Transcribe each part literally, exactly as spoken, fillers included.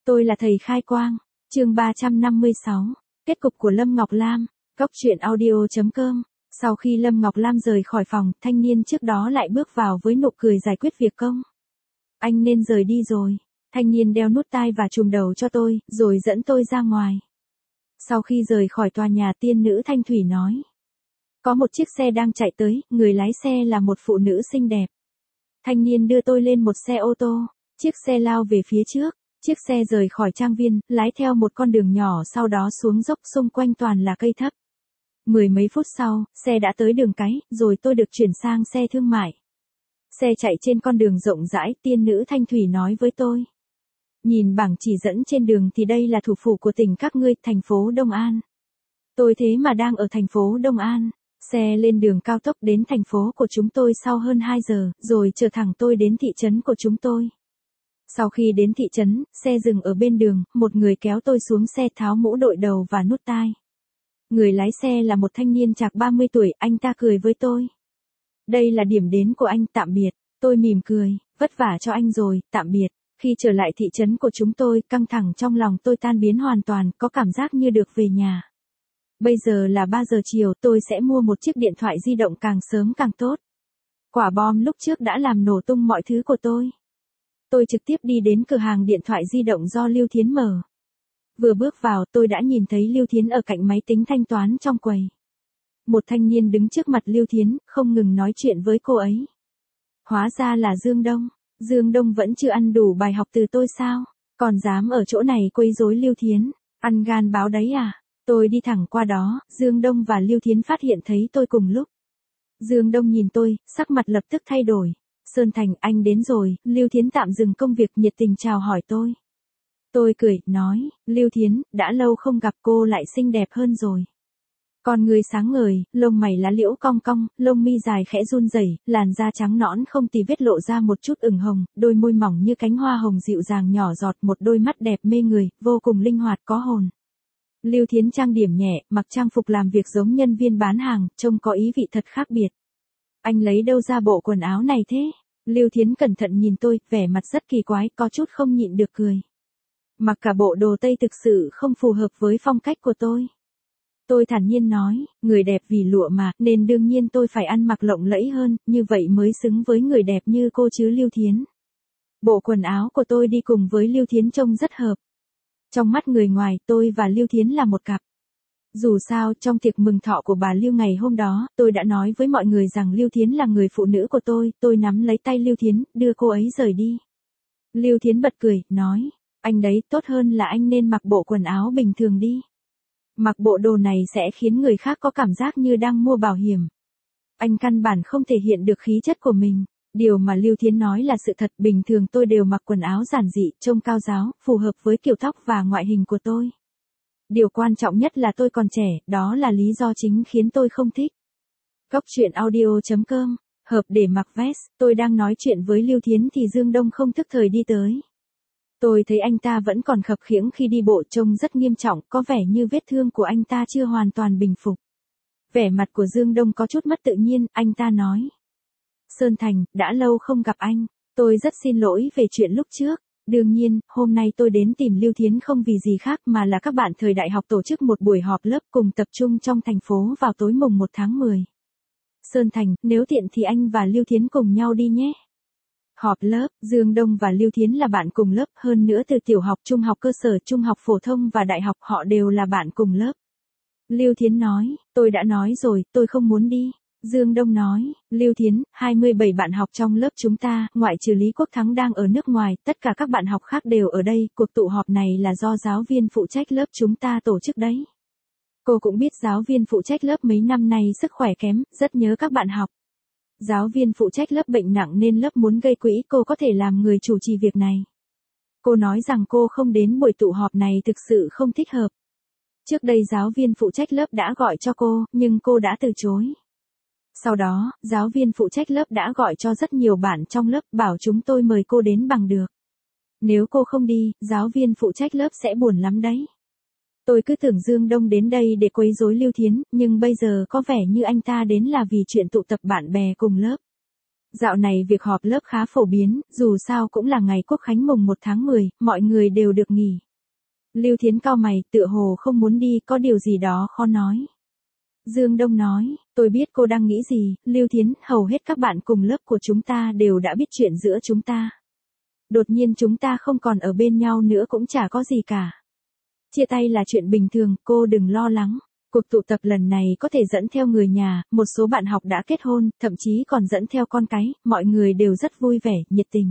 Tôi là thầy khai quang. Chương ba trăm năm mươi sáu. Kết cục của Lâm Ngọc Lam. Góc truyện audio chấm com. Sau khi Lâm Ngọc Lam rời khỏi phòng, thanh niên trước đó lại bước vào với nụ cười giải quyết việc công. Anh nên rời đi rồi. Thanh niên đeo nút tai và trùm đầu cho tôi, rồi dẫn tôi ra ngoài. Sau khi rời khỏi tòa nhà, tiên nữ Thanh Thủy nói. Có một chiếc xe đang chạy tới, người lái xe là một phụ nữ xinh đẹp. Thanh niên đưa tôi lên một xe ô tô. Chiếc xe lao về phía trước. Chiếc xe rời khỏi trang viên, lái theo một con đường nhỏ, sau đó xuống dốc, xung quanh toàn là cây thấp. Mười mấy phút sau, xe đã tới đường cái, rồi tôi được chuyển sang xe thương mại. Xe chạy trên con đường rộng rãi, tiên nữ Thanh Thủy nói với tôi. Nhìn bảng chỉ dẫn trên đường thì đây là thủ phủ của tỉnh các ngươi, thành phố Đông An. Tôi thế mà đang ở thành phố Đông An. Xe lên đường cao tốc đến thành phố của chúng tôi sau hơn hai giờ, rồi chở thẳng tôi đến thị trấn của chúng tôi. Sau khi đến thị trấn, xe dừng ở bên đường, một người kéo tôi xuống xe, tháo mũ đội đầu và nút tai. Người lái xe là một thanh niên chạc ba mươi tuổi, anh ta cười với tôi. Đây là điểm đến của anh, tạm biệt. Tôi mỉm cười, vất vả cho anh rồi, tạm biệt. Khi trở lại thị trấn của chúng tôi, căng thẳng trong lòng tôi tan biến hoàn toàn, có cảm giác như được về nhà. Bây giờ là ba giờ chiều, tôi sẽ mua một chiếc điện thoại di động càng sớm càng tốt. Quả bom lúc trước đã làm nổ tung mọi thứ của tôi. Tôi trực tiếp đi đến cửa hàng điện thoại di động do Lưu Thiến mở. Vừa bước vào, tôi đã nhìn thấy Lưu Thiến ở cạnh máy tính thanh toán trong quầy. Một thanh niên đứng trước mặt Lưu Thiến, không ngừng nói chuyện với cô ấy. Hóa ra là Dương Đông. Dương Đông vẫn chưa ăn đủ bài học từ tôi sao? Còn dám ở chỗ này quấy rối Lưu Thiến, ăn gan báo đấy à? Tôi đi thẳng qua đó, Dương Đông và Lưu Thiến phát hiện thấy tôi cùng lúc. Dương Đông nhìn tôi, sắc mặt lập tức thay đổi. Sơn Thành, anh đến rồi. Lưu Thiến tạm dừng công việc, nhiệt tình chào hỏi tôi. Tôi cười, nói, Lưu Thiến, đã lâu không gặp, cô lại xinh đẹp hơn rồi. Con người sáng ngời, lông mày lá liễu cong cong, lông mi dài khẽ run rẩy, làn da trắng nõn không tì vết lộ ra một chút ửng hồng, đôi môi mỏng như cánh hoa hồng dịu dàng nhỏ giọt, một đôi mắt đẹp mê người, vô cùng linh hoạt có hồn. Lưu Thiến trang điểm nhẹ, mặc trang phục làm việc giống nhân viên bán hàng, trông có ý vị thật khác biệt. Anh lấy đâu ra bộ quần áo này thế? Lưu Thiến cẩn thận nhìn tôi, vẻ mặt rất kỳ quái, có chút không nhịn được cười. Mặc cả bộ đồ Tây thực sự không phù hợp với phong cách của tôi. Tôi thản nhiên nói, người đẹp vì lụa mà, nên đương nhiên tôi phải ăn mặc lộng lẫy hơn, như vậy mới xứng với người đẹp như cô chứ Lưu Thiến. Bộ quần áo của tôi đi cùng với Lưu Thiến trông rất hợp. Trong mắt người ngoài, tôi và Lưu Thiến là một cặp. Dù sao, trong tiệc mừng thọ của bà Lưu ngày hôm đó, tôi đã nói với mọi người rằng Lưu Thiến là người phụ nữ của tôi, tôi nắm lấy tay Lưu Thiến, đưa cô ấy rời đi. Lưu Thiến bật cười, nói, anh đấy, tốt hơn là anh nên mặc bộ quần áo bình thường đi. Mặc bộ đồ này sẽ khiến người khác có cảm giác như đang mua bảo hiểm. Anh căn bản không thể hiện được khí chất của mình. Điều mà Lưu Thiến nói là sự thật, bình thường tôi đều mặc quần áo giản dị, trông cao ráo, phù hợp với kiểu tóc và ngoại hình của tôi. Điều quan trọng nhất là tôi còn trẻ, đó là lý do chính khiến tôi không thích. Góc truyện audio chấm com. Hợp để mặc vest. Tôi đang nói chuyện với Lưu Thiến thì Dương Đông không thức thời đi tới. Tôi thấy anh ta vẫn còn khập khiễng khi đi bộ, trông rất nghiêm trọng, có vẻ như vết thương của anh ta chưa hoàn toàn bình phục. Vẻ mặt của Dương Đông có chút mất tự nhiên, anh ta nói. Sơn Thành, đã lâu không gặp anh, tôi rất xin lỗi về chuyện lúc trước. Đương nhiên, hôm nay tôi đến tìm Lưu Thiến không vì gì khác mà là các bạn thời đại học tổ chức một buổi họp lớp cùng tập trung trong thành phố vào tối mùng một tháng mười. Sơn Thành, nếu tiện thì anh và Lưu Thiến cùng nhau đi nhé. Họp lớp, Dương Đông và Lưu Thiến là bạn cùng lớp, hơn nữa từ tiểu học, trung học cơ sở, trung học phổ thông và đại học họ đều là bạn cùng lớp. Lưu Thiến nói, tôi đã nói rồi, tôi không muốn đi. Dương Đông nói, Lưu Thiến, hai mươi bảy bạn học trong lớp chúng ta, ngoại trừ Lý Quốc Thắng đang ở nước ngoài, tất cả các bạn học khác đều ở đây, cuộc tụ họp này là do giáo viên phụ trách lớp chúng ta tổ chức đấy. Cô cũng biết giáo viên phụ trách lớp mấy năm nay sức khỏe kém, rất nhớ các bạn học. Giáo viên phụ trách lớp bệnh nặng nên lớp muốn gây quỹ, cô có thể làm người chủ trì việc này. Cô nói rằng cô không đến buổi tụ họp này thực sự không thích hợp. Trước đây giáo viên phụ trách lớp đã gọi cho cô, nhưng cô đã từ chối. Sau đó, giáo viên phụ trách lớp đã gọi cho rất nhiều bạn trong lớp, bảo chúng tôi mời cô đến bằng được. Nếu cô không đi, giáo viên phụ trách lớp sẽ buồn lắm đấy. Tôi cứ tưởng Dương Đông đến đây để quấy rối Lưu Thiến, nhưng bây giờ có vẻ như anh ta đến là vì chuyện tụ tập bạn bè cùng lớp. Dạo này việc họp lớp khá phổ biến, dù sao cũng là ngày Quốc khánh mùng một tháng mười, mọi người đều được nghỉ. Lưu Thiến cau mày, tựa hồ không muốn đi, có điều gì đó khó nói. Dương Đông nói, tôi biết cô đang nghĩ gì, Lưu Thiến, hầu hết các bạn cùng lớp của chúng ta đều đã biết chuyện giữa chúng ta. Đột nhiên chúng ta không còn ở bên nhau nữa cũng chả có gì cả. Chia tay là chuyện bình thường, cô đừng lo lắng. Cuộc tụ tập lần này có thể dẫn theo người nhà, một số bạn học đã kết hôn, thậm chí còn dẫn theo con cái, mọi người đều rất vui vẻ, nhiệt tình.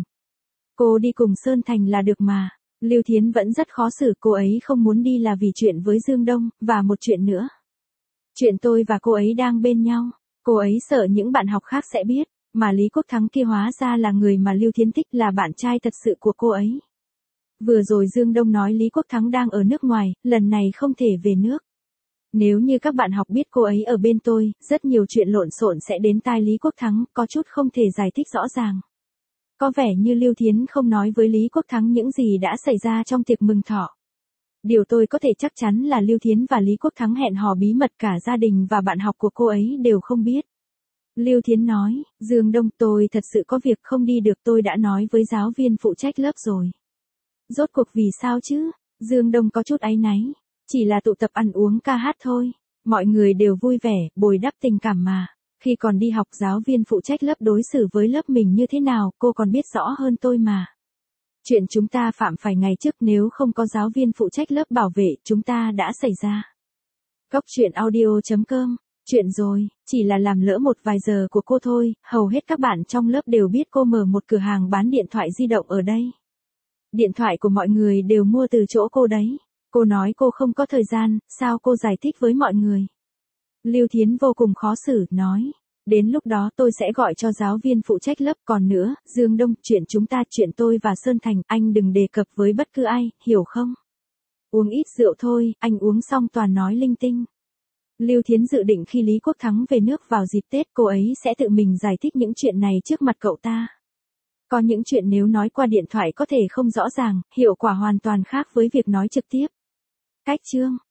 Cô đi cùng Sơn Thành là được mà. Lưu Thiến vẫn rất khó xử, cô ấy không muốn đi là vì chuyện với Dương Đông, và một chuyện nữa. Chuyện tôi và cô ấy đang bên nhau, cô ấy sợ những bạn học khác sẽ biết, mà Lý Quốc Thắng kia hóa ra là người mà Lưu Thiến thích, là bạn trai thật sự của cô ấy. Vừa rồi Dương Đông nói Lý Quốc Thắng đang ở nước ngoài, lần này không thể về nước. Nếu như các bạn học biết cô ấy ở bên tôi, rất nhiều chuyện lộn xộn sẽ đến tai Lý Quốc Thắng, có chút không thể giải thích rõ ràng. Có vẻ như Lưu Thiến không nói với Lý Quốc Thắng những gì đã xảy ra trong tiệc mừng thọ. Điều tôi có thể chắc chắn là Lưu Thiến và Lý Quốc Thắng hẹn hò bí mật, cả gia đình và bạn học của cô ấy đều không biết. Lưu Thiến nói, Dương Đông, tôi thật sự có việc không đi được, tôi đã nói với giáo viên phụ trách lớp rồi. Rốt cuộc vì sao chứ? Dương Đông có chút áy náy. Chỉ là tụ tập ăn uống ca hát thôi. Mọi người đều vui vẻ, bồi đắp tình cảm mà. Khi còn đi học, giáo viên phụ trách lớp đối xử với lớp mình như thế nào, cô còn biết rõ hơn tôi mà. Chuyện chúng ta phạm phải ngày trước, nếu không có giáo viên phụ trách lớp bảo vệ, chúng ta đã xảy ra. Góc truyện audio chấm com. Chuyện rồi, chỉ là làm lỡ một vài giờ của cô thôi, hầu hết các bạn trong lớp đều biết cô mở một cửa hàng bán điện thoại di động ở đây. Điện thoại của mọi người đều mua từ chỗ cô đấy. Cô nói cô không có thời gian, sao cô giải thích với mọi người? Lưu Thiến vô cùng khó xử, nói. Đến lúc đó tôi sẽ gọi cho giáo viên phụ trách lớp, còn nữa, Dương Đông, chuyện chúng ta, chuyện tôi và Sơn Thành, anh đừng đề cập với bất cứ ai, hiểu không? Uống ít rượu thôi, anh uống xong toàn nói linh tinh. Lưu Thiến dự định khi Lý Quốc Thắng về nước vào dịp Tết, cô ấy sẽ tự mình giải thích những chuyện này trước mặt cậu ta. Có những chuyện nếu nói qua điện thoại có thể không rõ ràng, hiệu quả hoàn toàn khác với việc nói trực tiếp. Cách chương